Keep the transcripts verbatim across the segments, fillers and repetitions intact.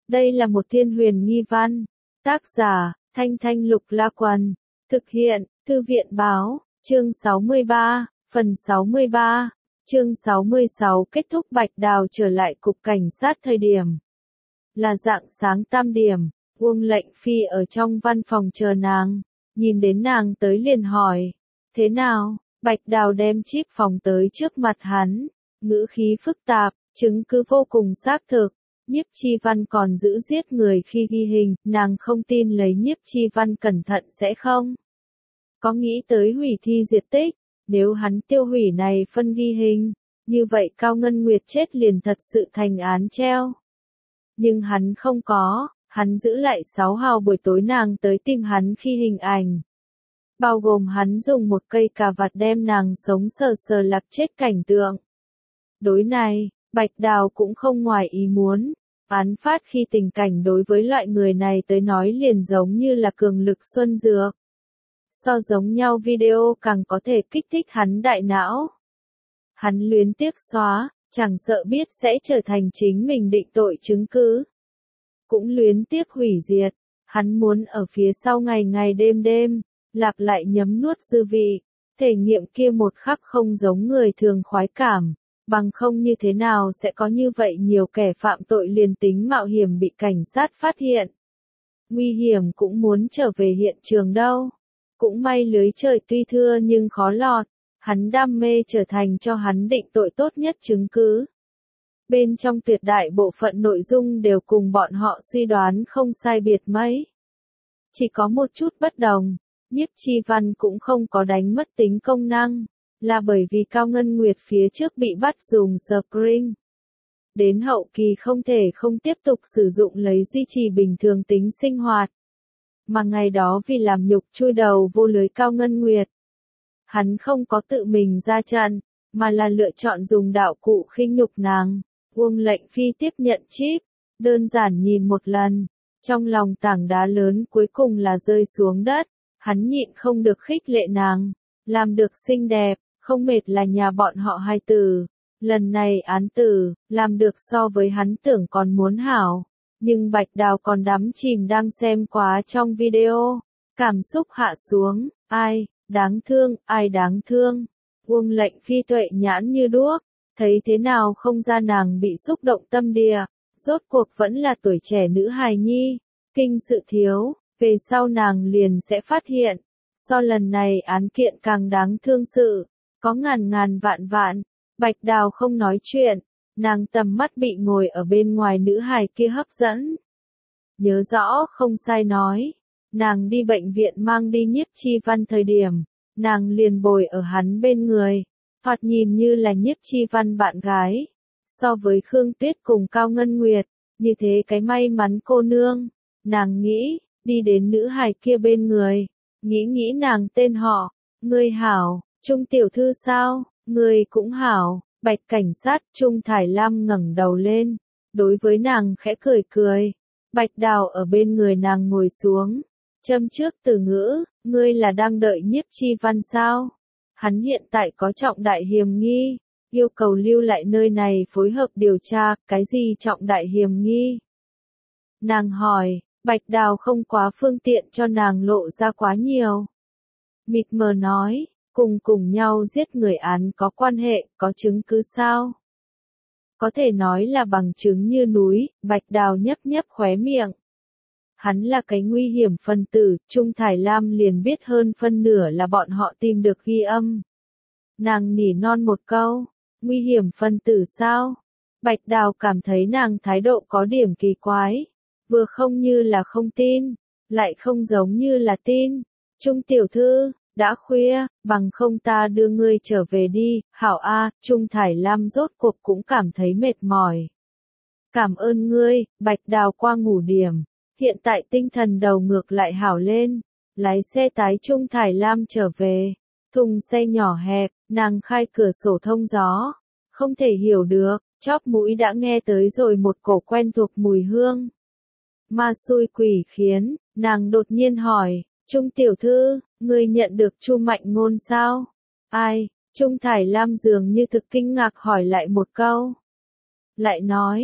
Đây là một thiên huyền nghi văn. Tác giả, Thanh Thanh Lục La Quần. Thực hiện, Thư viện Báo, chương sáu mươi ba, phần sáu mươi ba, chương sáu mươi sáu kết thúc Bạch Đào trở lại cục cảnh sát thời điểm. Là rạng sáng tam điểm, Uông Lệnh Phi ở trong văn phòng chờ nàng, nhìn đến nàng tới liền hỏi, thế nào? Bạch Đào đem chip phòng tới trước mặt hắn, ngữ khí phức tạp, chứng cứ vô cùng xác thực. Nhiếp Chi Văn còn giữ giết người khi ghi hình, nàng không tin lấy Nhiếp Chi Văn cẩn thận sẽ không có nghĩ tới hủy thi diệt tích, nếu hắn tiêu hủy này phân ghi hình, như vậy Cao Ngân Nguyệt chết liền thật sự thành án treo. Nhưng hắn không có, hắn giữ lại sáu hào buổi tối nàng tới tìm hắn khi hình ảnh. Bao gồm hắn dùng một cây cà vạt đem nàng sống sờ sờ lặp chết cảnh tượng. Đối này, Bạch Đào cũng không ngoài ý muốn. Án phát khi tình cảnh đối với loại người này tới nói liền giống như là cường lực xuân dược. So giống nhau video càng có thể kích thích hắn đại não. Hắn luyến tiếc xóa, chẳng sợ biết sẽ trở thành chính mình định tội chứng cứ. Cũng luyến tiếc hủy diệt, hắn muốn ở phía sau ngày ngày đêm đêm, lặp lại nhấm nuốt dư vị, thể nghiệm kia một khắc không giống người thường khoái cảm. Bằng không như thế nào sẽ có như vậy nhiều kẻ phạm tội liền tính mạo hiểm bị cảnh sát phát hiện. Nguy hiểm cũng muốn trở về hiện trường đâu. Cũng may lưới trời tuy thưa nhưng khó lọt, hắn đam mê trở thành cho hắn định tội tốt nhất chứng cứ. Bên trong tuyệt đại bộ phận nội dung đều cùng bọn họ suy đoán không sai biệt mấy. Chỉ có một chút bất đồng, Nhiếp Chi Văn cũng không có đánh mất tính công năng. Là bởi vì Cao Ngân Nguyệt phía trước bị bắt dùng screen. Đến hậu kỳ không thể không tiếp tục sử dụng lấy duy trì bình thường tính sinh hoạt. Mà ngày đó vì làm nhục chui đầu vô lưới Cao Ngân Nguyệt. Hắn không có tự mình ra trận, mà là lựa chọn dùng đạo cụ khinh nhục nàng. Uông Lệnh Phi tiếp nhận chip, đơn giản nhìn một lần. Trong lòng tảng đá lớn cuối cùng là rơi xuống đất. Hắn nhịn không được khích lệ nàng. Làm được xinh đẹp. Không mệt là nhà bọn họ hai tử. Lần này án tử, làm được so với hắn tưởng còn muốn hảo. Nhưng Bạch Đào còn đắm chìm đang xem quá trong video. Cảm xúc hạ xuống, ai, đáng thương, ai đáng thương. Uông Lệnh Phi tuệ nhãn như đuốc, thấy thế nào không ra nàng bị xúc động tâm địa. Rốt cuộc vẫn là tuổi trẻ nữ hài nhi, kinh sự thiếu, về sau nàng liền sẽ phát hiện. So lần này án kiện càng đáng thương sự. Có ngàn ngàn vạn vạn, Bạch Đào không nói chuyện, nàng tầm mắt bị ngồi ở bên ngoài nữ hài kia hấp dẫn. Nhớ rõ không sai nói, nàng đi bệnh viện mang đi Nhiếp Chi Văn thời điểm, nàng liền bồi ở hắn bên người, thoạt nhìn như là Nhiếp Chi Văn bạn gái. So với Khương Tuyết cùng Cao Ngân Nguyệt, như thế cái may mắn cô nương, nàng nghĩ, đi đến nữ hài kia bên người, nghĩ nghĩ nàng tên họ, ngươi hảo. Trung tiểu thư sao, người cũng hảo, Bạch cảnh sát, Trung Thải Lam ngẩng đầu lên, đối với nàng khẽ cười cười. Bạch Đào ở bên người nàng ngồi xuống, châm trước từ ngữ, ngươi là đang đợi Nhiếp Chi Văn sao? Hắn hiện tại có trọng đại hiểm nghi, yêu cầu lưu lại nơi này phối hợp điều tra, cái gì trọng đại hiểm nghi? Nàng hỏi, Bạch Đào không quá phương tiện cho nàng lộ ra quá nhiều. Mịt mờ nói. Cùng cùng nhau giết người án có quan hệ, có chứng cứ sao? Có thể nói là bằng chứng như núi, Bạch Đào nhấp nhấp khóe miệng. Hắn là cái nguy hiểm phân tử, Trung Thải Lam liền biết hơn phân nửa là bọn họ tìm được ghi âm. Nàng nỉ non một câu, nguy hiểm phân tử sao? Bạch Đào cảm thấy nàng thái độ có điểm kỳ quái, vừa không như là không tin, lại không giống như là tin. Trung tiểu thư, đã khuya, bằng không ta đưa ngươi trở về đi, hảo a. Trung Thải Lam rốt cuộc cũng cảm thấy mệt mỏi. Cảm ơn ngươi, Bạch Đào qua ngủ điểm, hiện tại tinh thần đầu ngược lại hảo lên, lái xe tái Trung Thải Lam trở về, thùng xe nhỏ hẹp, nàng khai cửa sổ thông gió, không thể hiểu được, chóp mũi đã nghe tới rồi một cổ quen thuộc mùi hương. Ma xui quỷ khiến, nàng đột nhiên hỏi. Trung tiểu thư, ngươi nhận được Chu Mạnh Ngôn sao? Ai? Trung Thải Lam dường như thực kinh ngạc hỏi lại một câu. Lại nói,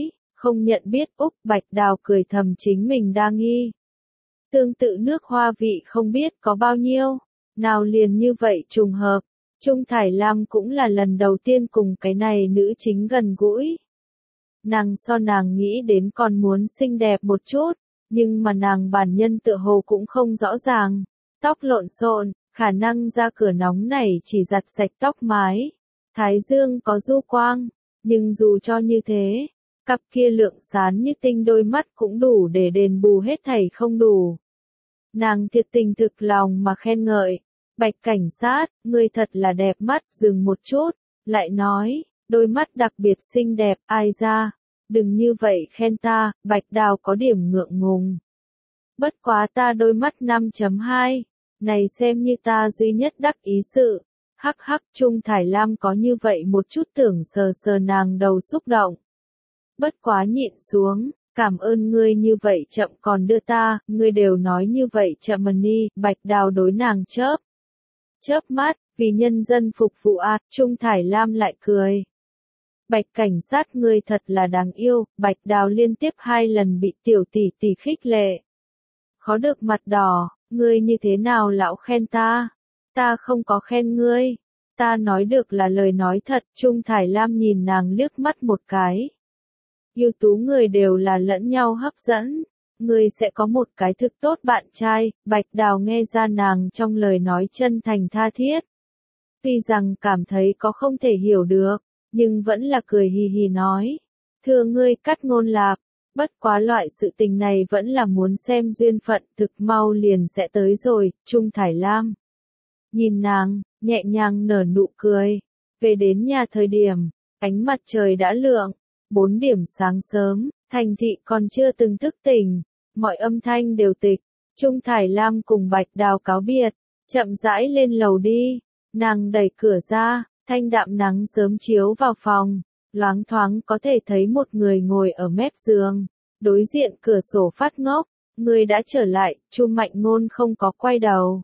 không nhận biết. Úc Bạch Đào cười thầm chính mình đa nghi. Tương tự nước hoa vị không biết có bao nhiêu, nào liền như vậy trùng hợp. Trung Thải Lam cũng là lần đầu tiên cùng cái này nữ chính gần gũi. Nàng so nàng nghĩ đến còn muốn xinh đẹp một chút, nhưng mà nàng bản nhân tựa hồ cũng không rõ ràng. Tóc lộn xộn, khả năng ra cửa nóng này chỉ giặt sạch tóc mái. Thái dương có du quang, nhưng dù cho như thế, cặp kia lượng sáng như tinh đôi mắt cũng đủ để đền bù hết thảy không đủ. Nàng thiệt tình thực lòng mà khen ngợi. Bạch cảnh sát, ngươi thật là đẹp mắt. Dừng một chút, lại nói, đôi mắt đặc biệt xinh đẹp. Ai ra, đừng như vậy khen ta. Bạch Đào có điểm ngượng ngùng. Bất quá ta đôi mắt năm chấm hai, này xem như ta duy nhất đắc ý sự. Hắc hắc. Trung Thải Lam có như vậy một chút tưởng sờ sờ nàng đầu xúc động. Bất quá nhịn xuống, cảm ơn ngươi như vậy chậm còn đưa ta, ngươi đều nói như vậy chậm mà ni. Bạch Đào đối nàng chớp chớp mắt, vì nhân dân phục vụ à. Trung Thải Lam lại cười. Bạch cảnh sát ngươi thật là đáng yêu. Bạch Đào liên tiếp hai lần bị tiểu tỷ tỷ khích lệ. Khó được mặt đỏ, ngươi như thế nào lão khen ta? Ta không có khen ngươi. Ta nói được là lời nói thật. Trung Thải Lam nhìn nàng liếc mắt một cái. Yêu tú người đều là lẫn nhau hấp dẫn. Ngươi sẽ có một cái thực tốt bạn trai. Bạch Đào nghe ra nàng trong lời nói chân thành tha thiết. Tuy rằng cảm thấy có không thể hiểu được, nhưng vẫn là cười hì hì nói. Thưa ngươi cắt ngôn lạp, bất quá loại sự tình này vẫn là muốn xem duyên phận. Thực mau liền sẽ tới rồi. Trung Thải Lam nhìn nàng, nhẹ nhàng nở nụ cười. Về đến nhà thời điểm, ánh mặt trời đã lượng. Bốn điểm sáng sớm, thành thị còn chưa từng thức tỉnh, mọi âm thanh đều tịch. Trung Thải Lam cùng Bạch Đào cáo biệt, chậm rãi lên lầu đi. Nàng đẩy cửa ra, thanh đạm nắng sớm chiếu vào phòng, loáng thoáng có thể thấy một người ngồi ở mép giường, đối diện cửa sổ phát ngốc. Ngươi đã trở lại. Chu Mạnh Ngôn không có quay đầu.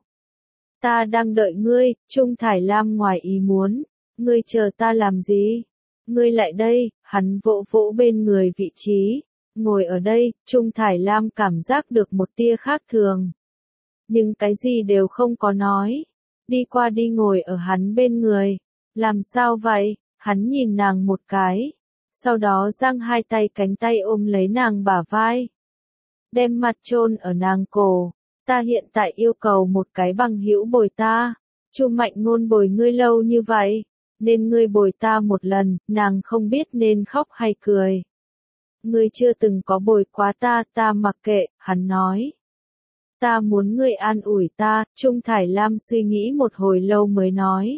Ta đang đợi ngươi. Trung Thải Lam ngoài ý muốn. Ngươi chờ ta làm gì? Ngươi lại đây. Hắn vỗ vỗ bên người vị trí. Ngồi ở đây. Trung Thải Lam cảm giác được một tia khác thường. Nhưng cái gì đều không có nói. Đi qua đi ngồi ở hắn bên người. Làm sao vậy? Hắn nhìn nàng một cái. Sau đó giang hai tay cánh tay ôm lấy nàng bả vai. Đem mặt chôn ở nàng cổ. Ta hiện tại yêu cầu một cái bằng hữu bồi ta. Chu Mạnh Ngôn bồi ngươi lâu như vậy, nên ngươi bồi ta một lần. Nàng không biết nên khóc hay cười. Ngươi chưa từng có bồi quá ta. Ta mặc kệ. Hắn nói. Ta muốn ngươi an ủi ta. Trung Thải Lam suy nghĩ một hồi lâu mới nói.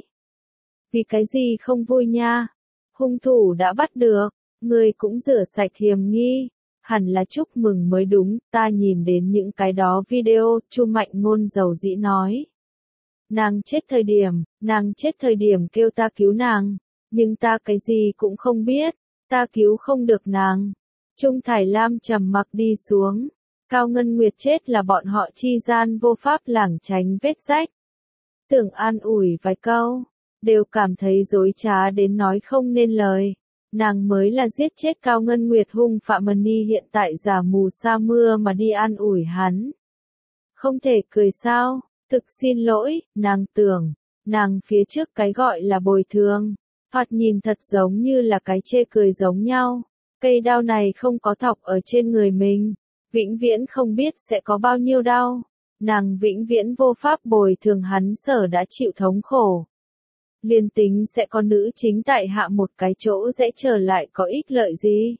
Vì cái gì không vui nha? Hung thủ đã bắt được. Ngươi cũng rửa sạch hiểm nghi. Hẳn là chúc mừng mới đúng. Ta nhìn đến những cái đó video. Chu Mạnh Ngôn dầu dĩ nói. Nàng chết thời điểm, nàng chết thời điểm kêu ta cứu nàng. Nhưng ta cái gì cũng không biết. Ta cứu không được nàng. Trung Thải Lam trầm mặc đi xuống. Cao Ngân Nguyệt chết là bọn họ chi gian vô pháp lảng tránh vết rách. Tưởng an ủi vài câu, đều cảm thấy dối trá đến nói không nên lời. Nàng mới là giết chết Cao Ngân Nguyệt hung phạm mà ni hiện tại giả mù sa mưa mà đi an ủi hắn. Không thể cười sao? Thực xin lỗi. Nàng tưởng, nàng phía trước cái gọi là bồi thường, thoạt nhìn thật giống như là cái chê cười giống nhau. Cây đao này không có thọc ở trên người mình, vĩnh viễn không biết sẽ có bao nhiêu đau. Nàng vĩnh viễn vô pháp bồi thường hắn sở đã chịu thống khổ. Liên tính sẽ có nữ chính tại hạ một cái chỗ dễ trở lại có ích lợi gì?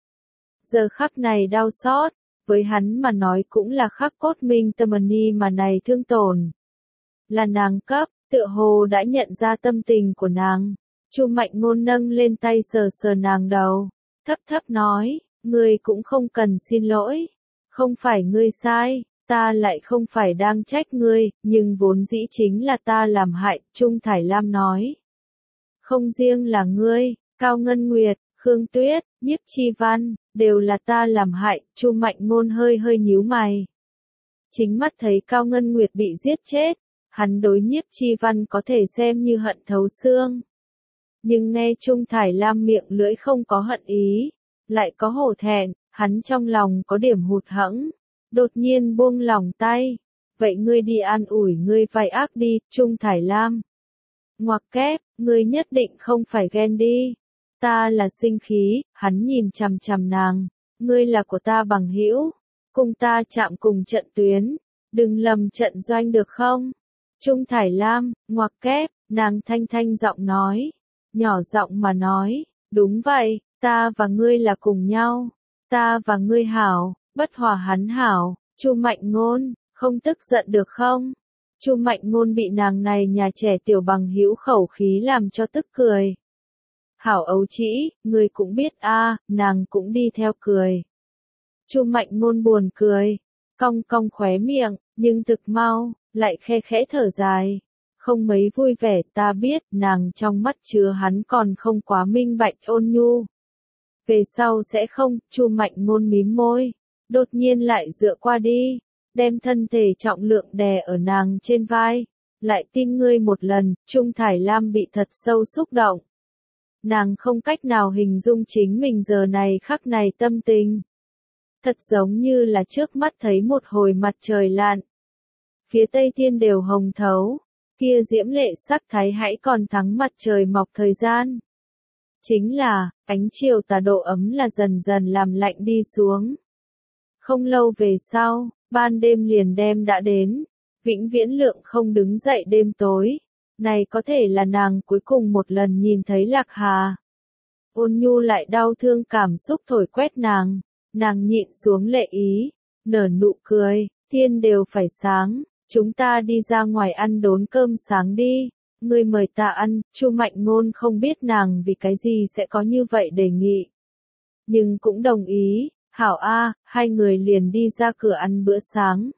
Giờ khắc này đau xót, với hắn mà nói cũng là khắc cốt minh tâm ni mà này thương tổn. Là nàng cấp, tựa hồ đã nhận ra tâm tình của nàng. Chu Mạnh Ngôn nâng lên tay sờ sờ nàng đầu, thấp thấp nói, ngươi cũng không cần xin lỗi. Không phải ngươi sai, ta lại không phải đang trách ngươi, nhưng vốn dĩ chính là ta làm hại. Trung Thải Lam nói. Không riêng là ngươi, Cao Ngân Nguyệt, Khương Tuyết, Nhiếp Chi Văn, đều là ta làm hại. Chu Mạnh Ngôn hơi hơi nhíu mày. Chính mắt thấy Cao Ngân Nguyệt bị giết chết, hắn đối Nhiếp Chi Văn có thể xem như hận thấu xương. Nhưng nghe Trung Thải Lam miệng lưỡi không có hận ý, lại có hổ thẹn, hắn trong lòng có điểm hụt hẫng, đột nhiên buông lòng tay. Vậy ngươi đi an ủi ngươi vai ác đi, Trung Thải Lam. Ngoặc kép, ngươi nhất định không phải ghen đi. Ta là sinh khí, hắn nhìn chằm chằm nàng. Ngươi là của ta bằng hữu, cùng ta chạm cùng trận tuyến, đừng lầm trận doanh được không? Trung Thải Lam, ngoặc kép, nàng thanh thanh giọng nói, nhỏ giọng mà nói, đúng vậy, ta và ngươi là cùng nhau, ta và ngươi hảo, bất hòa hắn hảo, Chu Mạnh Ngôn, không tức giận được không? Chu Mạnh Ngôn bị nàng này nhà trẻ tiểu bằng hữu khẩu khí làm cho tức cười. Hảo ấu trĩ, ngươi cũng biết a, nàng cũng đi theo cười. Chu Mạnh Ngôn buồn cười, cong cong khóe miệng, nhưng thực mau, lại khe khẽ thở dài. Không mấy vui vẻ, ta biết, nàng trong mắt chứa hắn còn không quá minh bạch ôn nhu. Về sau sẽ không, Chu Mạnh Ngôn mím môi, đột nhiên lại dựa qua đi, đem thân thể trọng lượng đè ở nàng trên vai. Lại tin ngươi một lần, Trung Thải Lam bị thật sâu xúc động. Nàng không cách nào hình dung chính mình giờ này khắc này tâm tình. Thật giống như là trước mắt thấy một hồi mặt trời lặn. Phía tây thiên đều hồng thấu, kia diễm lệ sắc thái hãy còn thắng mặt trời mọc thời gian. Chính là, ánh chiều tà độ ấm là dần dần làm lạnh đi xuống. Không lâu về sau, ban đêm liền đêm đã đến, vĩnh viễn lượng không đứng dậy đêm tối. Này có thể là nàng cuối cùng một lần nhìn thấy Lạc Hà. Ôn nhu lại đau thương cảm xúc thổi quét nàng, nàng nhịn xuống lệ ý, nở nụ cười, thiên đều phải sáng, chúng ta đi ra ngoài ăn đốn cơm sáng đi, ngươi mời ta ăn. Chu Mạnh Ngôn không biết nàng vì cái gì sẽ có như vậy đề nghị. Nhưng cũng đồng ý, hảo a, hai người liền đi ra cửa ăn bữa sáng.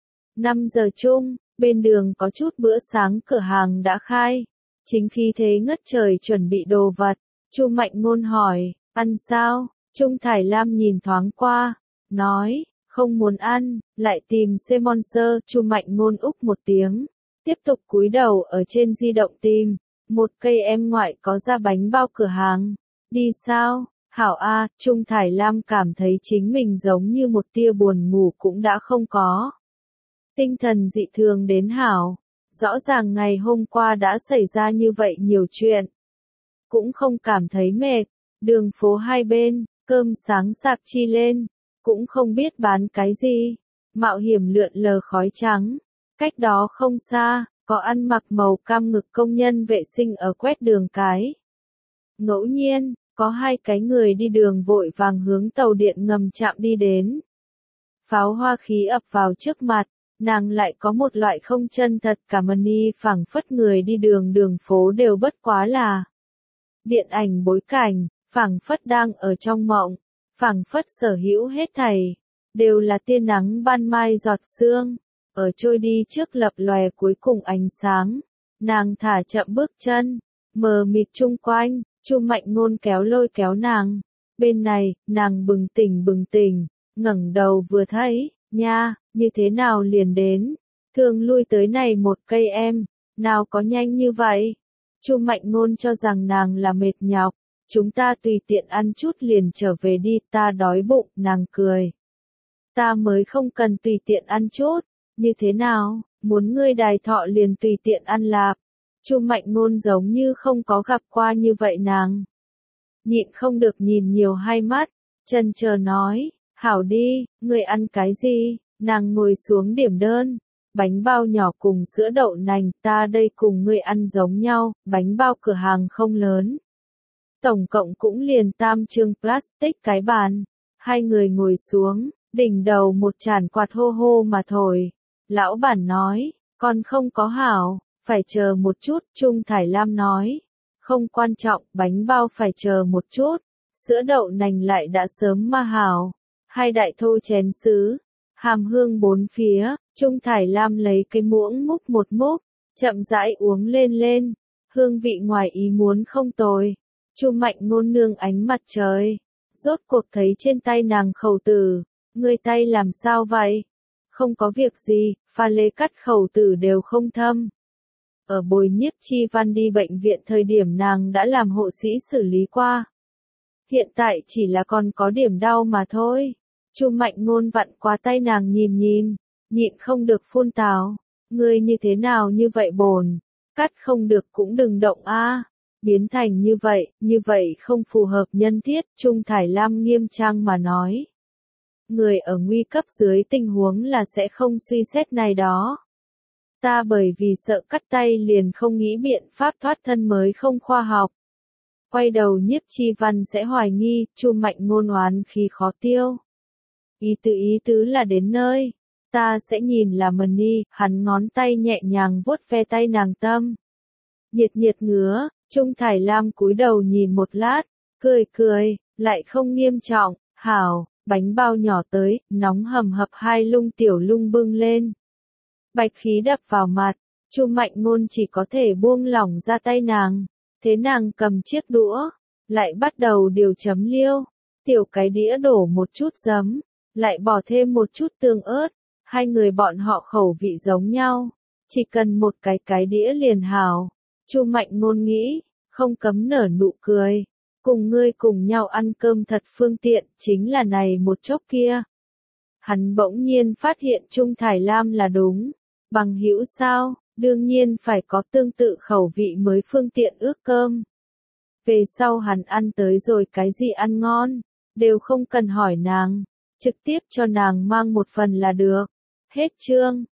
năm giờ chung, bên đường có chút bữa sáng cửa hàng đã khai, chính khí thế ngất trời chuẩn bị đồ vật. Chu Mạnh Ngôn hỏi, ăn sao? Trung Thải Lam nhìn thoáng qua, nói, không muốn ăn, lại tìm sponsor. Chu Mạnh Ngôn úc một tiếng, tiếp tục cúi đầu ở trên di động tìm, một cây em ngoại có ra bánh bao cửa hàng. Đi sao? Hảo a, Trung Thải Lam cảm thấy chính mình giống như một tia buồn ngủ cũng đã không có. Tinh thần dị thường đến hảo, rõ ràng ngày hôm qua đã xảy ra như vậy nhiều chuyện. Cũng không cảm thấy mệt, đường phố hai bên, cơm sáng sạp chi lên, cũng không biết bán cái gì, mạo hiểm lượn lờ khói trắng. Cách đó không xa, có ăn mặc màu cam ngực công nhân vệ sinh ở quét đường cái. Ngẫu nhiên, có hai cái người đi đường vội vàng hướng tàu điện ngầm chạm đi đến. Pháo hoa khí ập vào trước mặt, nàng lại có một loại không chân thật cảm ơn y phảng phất người đi đường đường phố đều bất quá là điện ảnh bối cảnh, phảng phất đang ở trong mộng, phảng phất sở hữu hết thảy, đều là tia nắng ban mai giọt sương, ở trôi đi trước lập lòe cuối cùng ánh sáng. Nàng thả chậm bước chân, mờ mịt chung quanh, Chu Mạnh Ngôn kéo lôi kéo nàng. Bên này, nàng bừng tỉnh bừng tỉnh, ngẩng đầu vừa thấy, nha, như thế nào liền đến, thường lui tới này một cây em, nào có nhanh như vậy. Chu Mạnh Ngôn cho rằng nàng là mệt nhọc, chúng ta tùy tiện ăn chút liền trở về đi, ta đói bụng. Nàng cười. Ta mới không cần tùy tiện ăn chút, như thế nào, muốn ngươi đài thọ liền tùy tiện ăn lạp. Chu Mạnh Ngôn giống như không có gặp qua như vậy nàng. Nhịn không được nhìn nhiều hai mắt, chần chờ nói, hảo đi, ngươi ăn cái gì? Nàng ngồi xuống điểm đơn, bánh bao nhỏ cùng sữa đậu nành, ta đây cùng ngươi ăn giống nhau, bánh bao cửa hàng không lớn. Tổng cộng cũng liền tam chương plastic cái bàn, hai người ngồi xuống, đỉnh đầu một tràn quạt hô hô mà thổi. Lão bản nói, còn không có hảo, phải chờ một chút. Trung Thải Lam nói, không quan trọng, bánh bao phải chờ một chút, sữa đậu nành lại đã sớm ma hảo. Hai đại thô chén sứ, hàm hương bốn phía. Trung Thải Lam lấy cái muỗng múc một múc, chậm rãi uống lên lên, hương vị ngoài ý muốn không tồi. Chu Mạnh Ngôn nương ánh mặt trời, rốt cuộc thấy trên tay nàng khẩu tử, ngươi tay làm sao vậy? Không có việc gì, pha lê cắt khẩu tử đều không thâm. Ở Bồi Nhiếp Chi Văn đi bệnh viện thời điểm nàng đã làm hộ sĩ xử lý qua. Hiện tại chỉ là còn có điểm đau mà thôi. Chu Mạnh Ngôn vặn qua tay nàng nhìn nhìn, nhịn không được phun tào. Ngươi như thế nào như vậy bồn, cắt không được cũng đừng động a. Biến thành như vậy, như vậy không phù hợp nhân thiết, Trung Thải Lam nghiêm trang mà nói. Người ở nguy cấp dưới tình huống là sẽ không suy xét này đó. Ta bởi vì sợ cắt tay liền không nghĩ biện pháp thoát thân mới không khoa học. Quay đầu Nhiếp Chi Văn sẽ hoài nghi, Chu Mạnh Ngôn oán khí khó tiêu. Ý tứ ý tứ là đến nơi, ta sẽ nhìn là mần đi, hắn ngón tay nhẹ nhàng vuốt ve tay nàng tâm. Nhiệt nhiệt ngứa, Trung Thải Lam cúi đầu nhìn một lát, cười cười, lại không nghiêm trọng, hảo, bánh bao nhỏ tới, nóng hầm hập hai lung tiểu lung bưng lên. Bạch khí đập vào mặt, Chu Mạnh Ngôn chỉ có thể buông lỏng ra tay nàng, thế nàng cầm chiếc đũa, lại bắt đầu điều chấm liêu, tiểu cái đĩa đổ một chút giấm, lại bỏ thêm một chút tương ớt, hai người bọn họ khẩu vị giống nhau, chỉ cần một cái cái đĩa liền hảo. Chu Mạnh Ngôn nghĩ, không cấm nở nụ cười, cùng ngươi cùng nhau ăn cơm thật phương tiện, chính là này một chốc kia. Hắn bỗng nhiên phát hiện Trung Thải Lam là đúng, bằng hữu sao, đương nhiên phải có tương tự khẩu vị mới phương tiện ước cơm. Về sau hắn ăn tới rồi cái gì ăn ngon, đều không cần hỏi nàng, trực tiếp cho nàng mang một phần là được. Hết chương.